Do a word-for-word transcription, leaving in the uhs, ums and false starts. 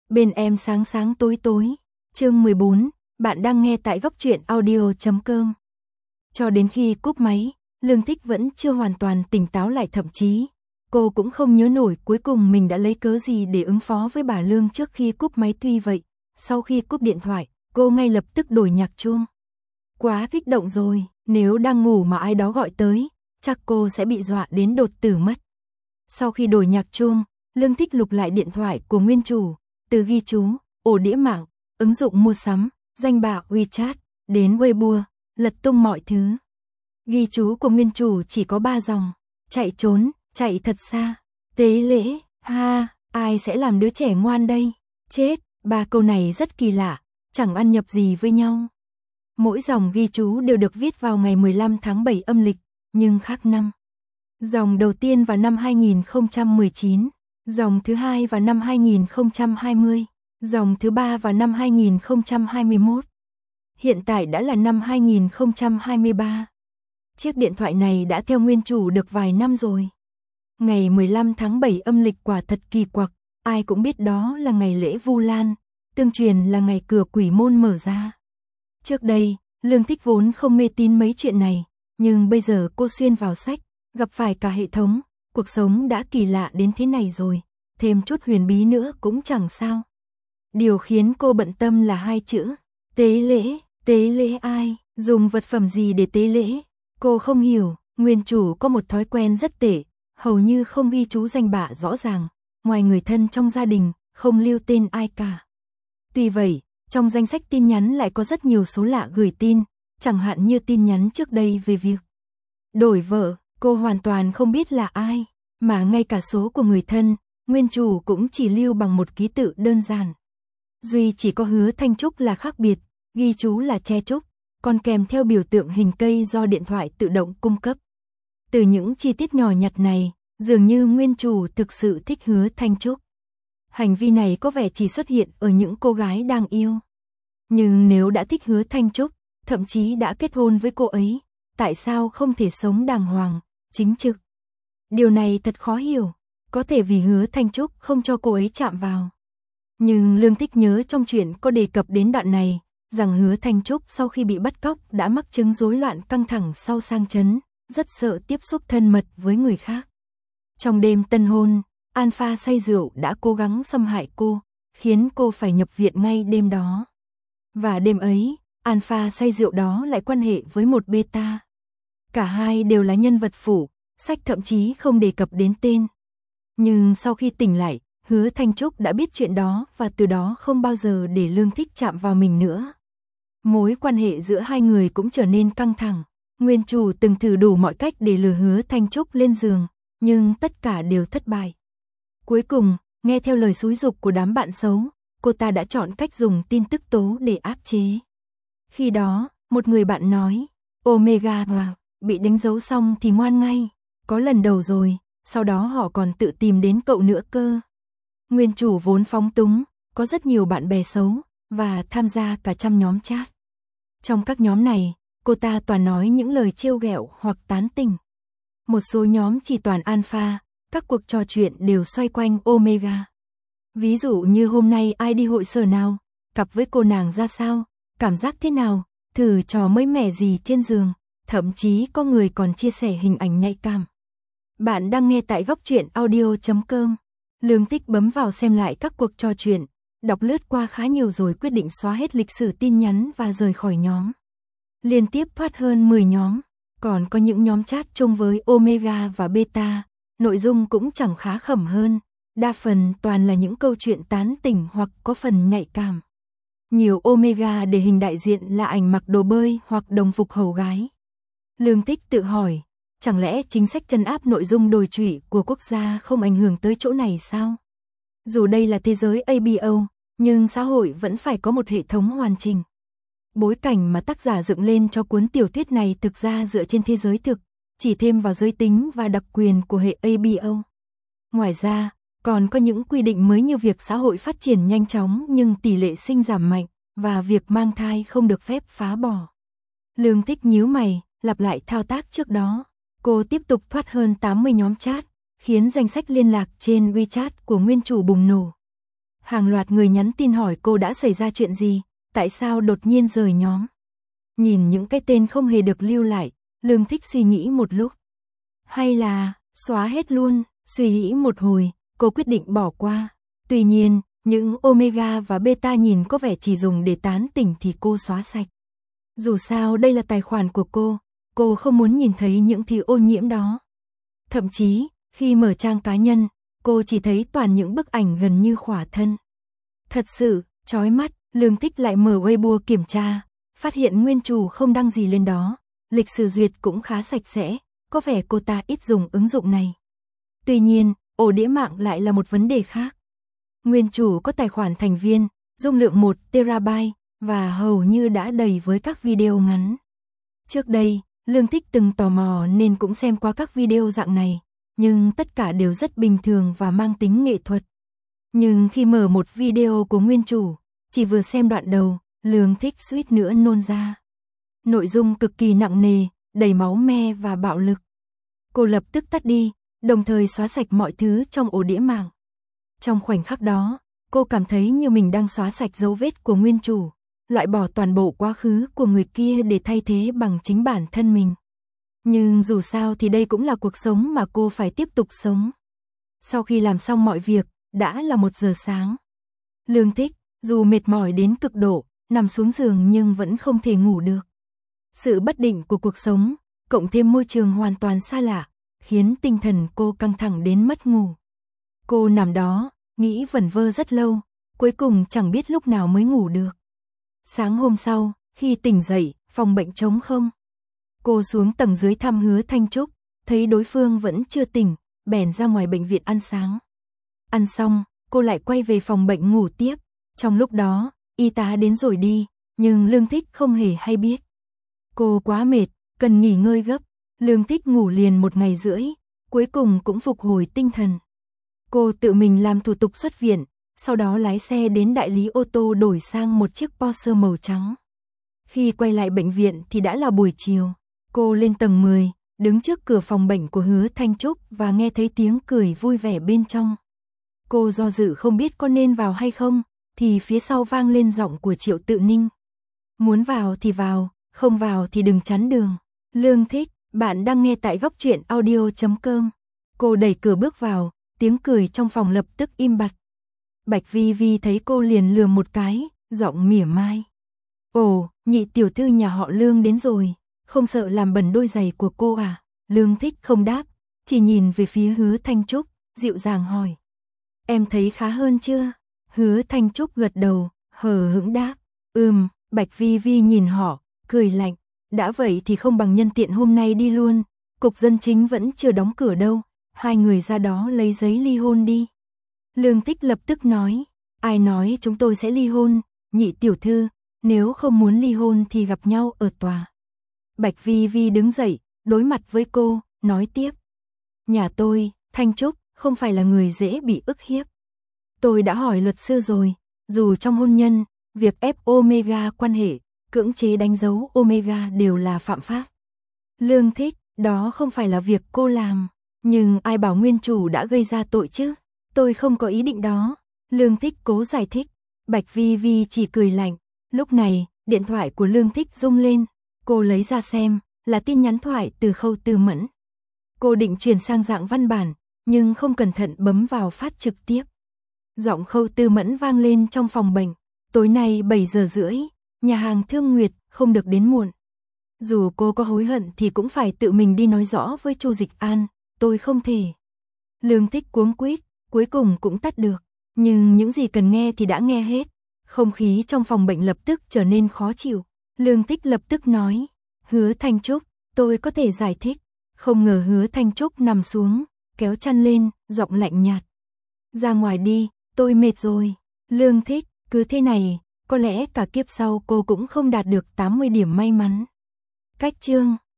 Bên em sáng sáng tối tối. Chương mười bốn, bạn đang nghe tại góc truyện audio chấm com. Cho đến khi cúp máy, Lương Thích vẫn chưa hoàn toàn tỉnh táo lại, thậm chí cô cũng không nhớ nổi cuối cùng mình đã lấy cớ gì để ứng phó với bà Lương trước khi cúp máy. Tuy vậy, sau khi cúp điện thoại, cô ngay lập tức đổi nhạc chuông. Quá kích động rồi, nếu đang ngủ mà ai đó gọi tới, chắc cô sẽ bị dọa đến đột tử mất. Sau khi đổi nhạc chuông, Lương Thích lục lại điện thoại của nguyên chủ, từ ghi chú, ổ đĩa mạng, ứng dụng mua sắm, danh bạ WeChat, đến Weibo, lật tung mọi thứ. Ghi chú của nguyên chủ chỉ có ba dòng: chạy trốn, chạy thật xa, tế lễ, ha, ai sẽ làm đứa trẻ ngoan đây? Chết, ba câu này rất kỳ lạ, chẳng ăn nhập gì với nhau. Mỗi dòng ghi chú đều được viết vào ngày mười lăm tháng bảy âm lịch, nhưng khác năm. Dòng đầu tiên vào năm hai nghìn không trăm mười chín, dòng thứ hai vào năm hai nghìn không trăm hai mươi, dòng thứ ba vào năm hai nghìn không trăm hai mươi mốt. Hiện tại đã là năm hai nghìn không trăm hai mươi ba. Chiếc điện thoại này đã theo nguyên chủ được vài năm rồi. Ngày mười lăm tháng bảy âm lịch quả thật kỳ quặc, ai cũng biết đó là ngày lễ Vu Lan, tương truyền là ngày cửa quỷ môn mở ra. Trước đây, Lương Thích vốn không mê tín mấy chuyện này, nhưng bây giờ cô xuyên vào sách, gặp phải cả hệ thống, cuộc sống đã kỳ lạ đến thế này rồi, thêm chút huyền bí nữa cũng chẳng sao. Điều khiến cô bận tâm là hai chữ, tế lễ. Tế lễ ai, dùng vật phẩm gì để tế lễ? Cô không hiểu. Nguyên chủ có một thói quen rất tệ, hầu như không ghi chú danh bạ rõ ràng, ngoài người thân trong gia đình, không lưu tên ai cả. Tuy vậy, trong danh sách tin nhắn lại có rất nhiều số lạ gửi tin, chẳng hạn như tin nhắn trước đây về việc đổi vợ, cô hoàn toàn không biết là ai, mà ngay cả số của người thân, nguyên chủ cũng chỉ lưu bằng một ký tự đơn giản. Duy chỉ có Hứa Thanh Trúc là khác biệt, ghi chú là Tre Trúc, còn kèm theo biểu tượng hình cây do điện thoại tự động cung cấp. Từ những chi tiết nhỏ nhặt này, dường như nguyên chủ thực sự thích Hứa Thanh Trúc. Hành vi này có vẻ chỉ xuất hiện ở những cô gái đang yêu. Nhưng nếu đã thích Hứa Thanh Trúc, thậm chí đã kết hôn với cô ấy, tại sao không thể sống đàng hoàng, chính trực? Điều này thật khó hiểu, có thể vì Hứa Thanh Trúc không cho cô ấy chạm vào. Nhưng Lương Thích nhớ trong chuyện có đề cập đến đoạn này, rằng Hứa Thanh Trúc sau khi bị bắt cóc đã mắc chứng rối loạn căng thẳng sau sang chấn, rất sợ tiếp xúc thân mật với người khác. Trong đêm tân hôn, Alpha say rượu đã cố gắng xâm hại cô, khiến cô phải nhập viện ngay đêm đó. Và đêm ấy, Alpha say rượu đó lại quan hệ với một beta. Cả hai đều là nhân vật phụ, sách thậm chí không đề cập đến tên. Nhưng sau khi tỉnh lại, Hứa Thanh Trúc đã biết chuyện đó và từ đó không bao giờ để Lương Thích chạm vào mình nữa. Mối quan hệ giữa hai người cũng trở nên căng thẳng. Nguyên chủ từng thử đủ mọi cách để lừa Hứa Thanh Trúc lên giường, nhưng tất cả đều thất bại. Cuối cùng, nghe theo lời xúi giục của đám bạn xấu, cô ta đã chọn cách dùng tin tức tố để áp chế. Khi đó, một người bạn nói, Omega wow, bị đánh dấu xong thì ngoan ngay, có lần đầu rồi, sau đó họ còn tự tìm đến cậu nữa cơ. Nguyên chủ vốn phóng túng, có rất nhiều bạn bè xấu, và tham gia cả trăm nhóm chat. Trong các nhóm này, cô ta toàn nói những lời trêu ghẹo hoặc tán tỉnh. Một số nhóm chỉ toàn alpha, các cuộc trò chuyện đều xoay quanh Omega. Ví dụ như hôm nay ai đi hội sở nào, cặp với cô nàng ra sao, cảm giác thế nào, thử trò mới mẻ gì trên giường, thậm chí có người còn chia sẻ hình ảnh nhạy cảm. Bạn đang nghe tại góc truyện audio chấm com. Lương Thích bấm vào xem lại các cuộc trò chuyện, đọc lướt qua khá nhiều rồi quyết định xóa hết lịch sử tin nhắn và rời khỏi nhóm. Liên tiếp thoát hơn mười nhóm, còn có những nhóm chat chung với Omega và Beta, nội dung cũng chẳng khá khẩm hơn, đa phần toàn là những câu chuyện tán tỉnh hoặc có phần nhạy cảm. Nhiều Omega để hình đại diện là ảnh mặc đồ bơi hoặc đồng phục hầu gái. Lương Thích tự hỏi, chẳng lẽ chính sách trấn áp nội dung đồi trụy của quốc gia không ảnh hưởng tới chỗ này sao? Dù đây là thế giới a bê o, nhưng xã hội vẫn phải có một hệ thống hoàn chỉnh. Bối cảnh mà tác giả dựng lên cho cuốn tiểu thuyết này thực ra dựa trên thế giới thực, chỉ thêm vào giới tính và đặc quyền của hệ a bê o. Ngoài ra, còn có những quy định mới như việc xã hội phát triển nhanh chóng nhưng tỷ lệ sinh giảm mạnh, và việc mang thai không được phép phá bỏ. Lương Thích nhíu mày, lặp lại thao tác trước đó. Cô tiếp tục thoát hơn tám mươi nhóm chat, khiến danh sách liên lạc trên WeChat của nguyên chủ bùng nổ. Hàng loạt người nhắn tin hỏi cô đã xảy ra chuyện gì, tại sao đột nhiên rời nhóm. Nhìn những cái tên không hề được lưu lại, Lương Thích suy nghĩ một lúc. Hay là, xóa hết luôn, suy nghĩ một hồi, cô quyết định bỏ qua. Tuy nhiên, những Omega và Beta nhìn có vẻ chỉ dùng để tán tỉnh thì cô xóa sạch. Dù sao đây là tài khoản của cô, cô không muốn nhìn thấy những thứ ô nhiễm đó. Thậm chí, khi mở trang cá nhân, cô chỉ thấy toàn những bức ảnh gần như khỏa thân. Thật sự, chói mắt, Lương Thích lại mở Weibo kiểm tra, phát hiện nguyên chủ không đăng gì lên đó, lịch sử duyệt cũng khá sạch sẽ, có vẻ cô ta ít dùng ứng dụng này. Tuy nhiên, ổ đĩa mạng lại là một vấn đề khác. Nguyên chủ có tài khoản thành viên, dung lượng một terabyte, và hầu như đã đầy với các video ngắn. Trước đây, Lương Thích từng tò mò nên cũng xem qua các video dạng này, nhưng tất cả đều rất bình thường và mang tính nghệ thuật. Nhưng khi mở một video của nguyên chủ, chỉ vừa xem đoạn đầu, Lương Thích suýt nữa nôn ra. Nội dung cực kỳ nặng nề, đầy máu me và bạo lực. Cô lập tức tắt đi, đồng thời xóa sạch mọi thứ trong ổ đĩa mạng. Trong khoảnh khắc đó, cô cảm thấy như mình đang xóa sạch dấu vết của nguyên chủ, loại bỏ toàn bộ quá khứ của người kia để thay thế bằng chính bản thân mình. Nhưng dù sao thì đây cũng là cuộc sống mà cô phải tiếp tục sống. Sau khi làm xong mọi việc, đã là một giờ sáng. Lương Thích, dù mệt mỏi đến cực độ, nằm xuống giường nhưng vẫn không thể ngủ được. Sự bất định của cuộc sống, cộng thêm môi trường hoàn toàn xa lạ, khiến tinh thần cô căng thẳng đến mất ngủ. Cô nằm đó, nghĩ vẩn vơ rất lâu, cuối cùng chẳng biết lúc nào mới ngủ được. Sáng hôm sau, khi tỉnh dậy, phòng bệnh trống không. Cô xuống tầng dưới thăm Hứa Thanh Trúc, thấy đối phương vẫn chưa tỉnh, bèn ra ngoài bệnh viện ăn sáng. Ăn xong, cô lại quay về phòng bệnh ngủ tiếp. Trong lúc đó, y tá đến rồi đi, nhưng Lương Thích không hề hay biết. Cô quá mệt, cần nghỉ ngơi gấp. Lương Thích ngủ liền một ngày rưỡi, cuối cùng cũng phục hồi tinh thần. Cô tự mình làm thủ tục xuất viện, sau đó lái xe đến đại lý ô tô đổi sang một chiếc Porsche màu trắng. Khi quay lại bệnh viện thì đã là buổi chiều. Cô lên tầng mười, đứng trước cửa phòng bệnh của Hứa Thanh Trúc và nghe thấy tiếng cười vui vẻ bên trong. Cô do dự không biết có nên vào hay không, thì phía sau vang lên giọng của Triệu Tự Ninh. Muốn vào thì vào, không vào thì đừng chắn đường. Lương Thích, bạn đang nghe tại góc truyện audio chấm com. Cô đẩy cửa bước vào, tiếng cười trong phòng lập tức im bặt. Bạch Vi Vi thấy cô liền lườm một cái, giọng mỉa mai. Ồ, nhị tiểu thư nhà họ Lương đến rồi, không sợ làm bẩn đôi giày của cô à? Lương Thích không đáp, chỉ nhìn về phía Hứa Thanh Trúc, dịu dàng hỏi. Em thấy khá hơn chưa? Hứa Thanh Trúc gật đầu, hờ hững đáp. Ừm, Bạch Vi Vi nhìn họ, cười lạnh. Đã vậy thì không bằng nhân tiện hôm nay đi luôn, cục dân chính vẫn chưa đóng cửa đâu, hai người ra đó lấy giấy ly hôn đi. Lương Thích lập tức nói, ai nói chúng tôi sẽ ly hôn, nhị tiểu thư, nếu không muốn ly hôn thì gặp nhau ở tòa. Bạch Vi Vi đứng dậy, đối mặt với cô, nói tiếp. Nhà tôi, Thanh Trúc, không phải là người dễ bị ức hiếp. Tôi đã hỏi luật sư rồi, dù trong hôn nhân, việc ép Omega quan hệ, cưỡng chế đánh dấu Omega đều là phạm pháp. Lương Thích, đó không phải là việc cô làm, nhưng ai bảo nguyên chủ đã gây ra tội chứ? Tôi không có ý định đó. Lương Thích cố giải thích, Bạch Vi Vi chỉ cười lạnh. Lúc này, điện thoại của Lương Thích rung lên, cô lấy ra xem, là tin nhắn thoại từ Khâu Tư Mẫn. Cô định chuyển sang dạng văn bản, nhưng không cẩn thận bấm vào phát trực tiếp. Giọng Khâu Tư Mẫn vang lên trong phòng bệnh. Tối nay bảy giờ rưỡi, nhà hàng Thương Nguyệt, không được đến muộn. Dù cô có hối hận thì cũng phải tự mình đi nói rõ với Chu Dịch An, tôi không thể. Lương Thích cuống quýt, cuối cùng cũng tắt được, nhưng những gì cần nghe thì đã nghe hết. Không khí trong phòng bệnh lập tức trở nên khó chịu. Lương Thích lập tức nói, Hứa Thanh Trúc, tôi có thể giải thích. Không ngờ Hứa Thanh Trúc nằm xuống, kéo chăn lên, giọng lạnh nhạt. Ra ngoài đi, tôi mệt rồi. Lương Thích, cứ thế này, có lẽ cả kiếp sau cô cũng không đạt được tám mươi điểm may mắn. Cách chương